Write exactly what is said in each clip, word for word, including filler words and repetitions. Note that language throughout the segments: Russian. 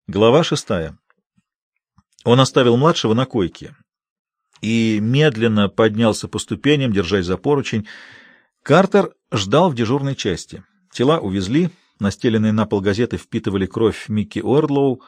Глава шестая. Он оставил младшего на койке и медленно поднялся по ступеням, держась за поручень. Картер ждал в дежурной части. Тела увезли, настеленные на пол газеты впитывали кровь Микки Уордлоу.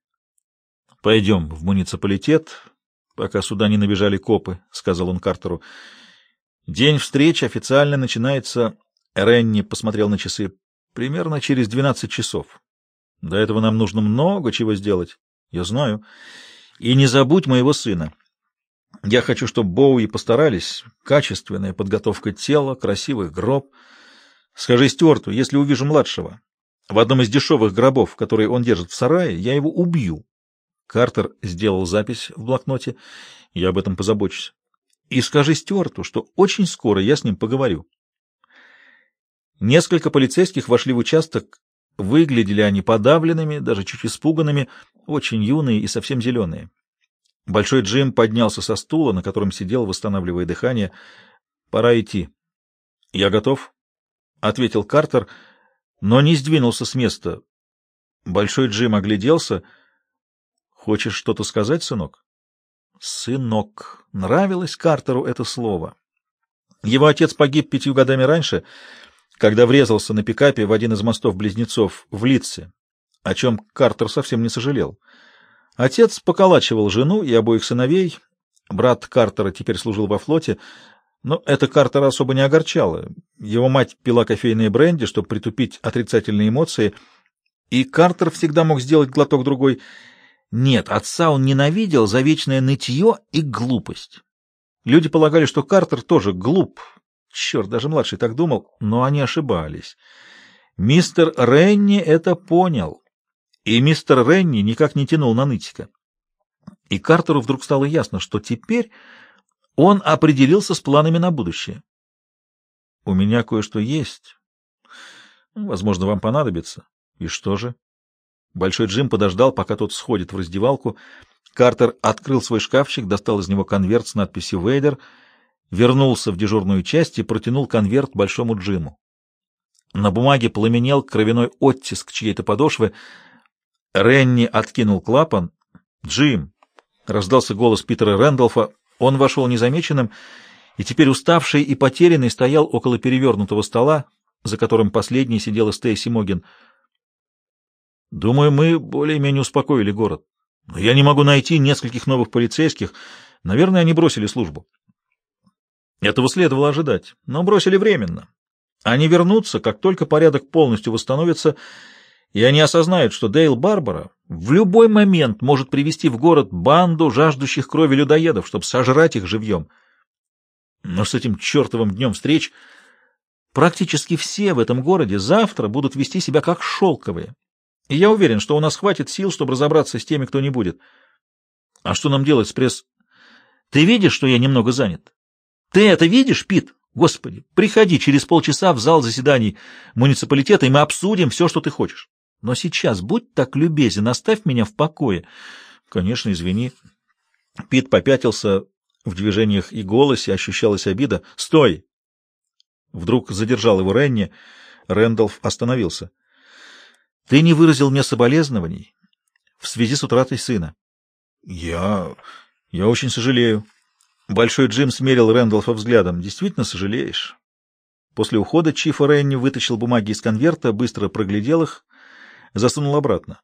«Пойдем в муниципалитет, пока сюда не набежали копы», — сказал он Картеру. «День встречи официально начинается...» Ренни посмотрел на часы. «Примерно через двенадцать часов. До этого нам нужно много чего сделать. Я знаю. И не забудь моего сына. Я хочу, чтобы Боуи постарались. Качественная подготовка тела, красивый гроб. Скажи Стюарту, если увижу младшего в одном из дешевых гробов, которые он держит в сарае, я его убью». Картер сделал запись в блокноте. Я об этом позабочусь. И скажи Стюарту, что очень скоро я с ним поговорю. Несколько полицейских вошли в участок. Выглядели они подавленными, даже чуть испуганными, очень юные и совсем зеленые. Большой Джим поднялся со стула, на котором сидел, восстанавливая дыхание. «Пора идти». «Я готов», — ответил Картер, но не сдвинулся с места. Большой Джим огляделся. «Хочешь что-то сказать, сынок?» «Сынок». Нравилось Картеру это слово. Его отец погиб пятью годами раньше, когда врезался на пикапе в один из мостов-близнецов в Литсе, о чем Картер совсем не сожалел. Отец поколачивал жену и обоих сыновей, брат Картера теперь служил во флоте, но это Картера особо не огорчало. Его мать пила кофейное бренди, чтобы притупить отрицательные эмоции, и Картер всегда мог сделать глоток-другой. Нет, отца он ненавидел за вечное нытье и глупость. Люди полагали, что Картер тоже глуп. Черт, даже младший так думал, но они ошибались. Мистер Ренни это понял, и мистер Ренни никак не тянул на нытика. И Картеру вдруг стало ясно, что теперь он определился с планами на будущее. «У меня кое-что есть. Возможно, вам понадобится». «И что же?» Большой Джим подождал, пока тот сходит в раздевалку. Картер открыл свой шкафчик, достал из него конверт с надписью «Вейдер», вернулся в дежурную часть и протянул конверт Большому Джиму. На бумаге пламенел кровяной оттиск чьей-то подошвы. Ренни откинул клапан. «Джим!» — раздался голос Питера Рэндолфа. Он вошел незамеченным и теперь уставший и потерянный стоял около перевернутого стола, за которым последней сидела Стейси Могин. «Думаю, мы более-менее успокоили город. Но я не могу найти нескольких новых полицейских. Наверное, они бросили службу». Этого следовало ожидать, но бросили временно. Они вернутся, как только порядок полностью восстановится, и они осознают, что Дейл Барбара в любой момент может привести в город банду жаждущих крови людоедов, чтобы сожрать их живьем. Но с этим чертовым днем встреч практически все в этом городе завтра будут вести себя как шелковые. И я уверен, что у нас хватит сил, чтобы разобраться с теми, кто не будет. А что нам делать с пресс... Ты видишь, что я немного занят? Ты это видишь, Пит? Господи, приходи через полчаса в зал заседаний муниципалитета, и мы обсудим все, что ты хочешь. Но сейчас будь так любезен, оставь меня в покое. Конечно, извини. Пит попятился, в движениях и голосе ощущалась обида. Стой! Вдруг задержал его Ренни. Рэндолф остановился. Ты не выразил мне соболезнований в связи с утратой сына. Я... я очень сожалею. Большой Джим смерил Рэндолфа взглядом. «Действительно сожалеешь?» После ухода Чифа Ренни вытащил бумаги из конверта, быстро проглядел их, засунул обратно.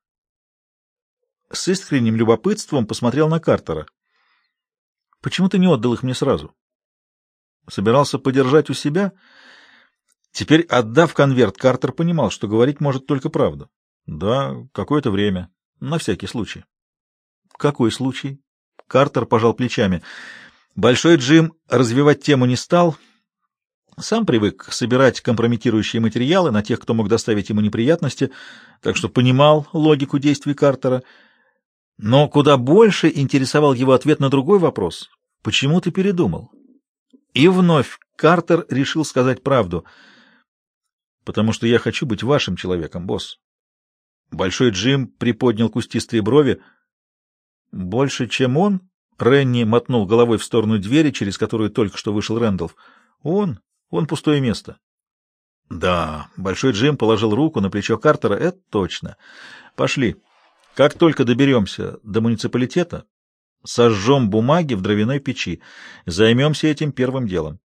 С искренним любопытством посмотрел на Картера. «Почему ты не отдал их мне сразу?» «Собирался подержать у себя?» Теперь, отдав конверт, Картер понимал, что говорить может только правду. «Да, какое-то время. На всякий случай». «Какой случай?» Картер пожал плечами. Большой Джим развивать тему не стал. Сам привык собирать компрометирующие материалы на тех, кто мог доставить ему неприятности, так что понимал логику действий Картера. Но куда больше интересовал его ответ на другой вопрос. «Почему ты передумал?» И вновь Картер решил сказать правду. «Потому что я хочу быть вашим человеком, босс». Большой Джим приподнял кустистые брови. «Больше, чем он?» Ренни мотнул головой в сторону двери, через которую только что вышел Рэндолф. «Он? Он пустое место». «Да». Большой Джим положил руку на плечо Картера. «Это точно. Пошли». Как только доберемся до муниципалитета, сожжем бумаги в дровяной печи. Займемся этим первым делом.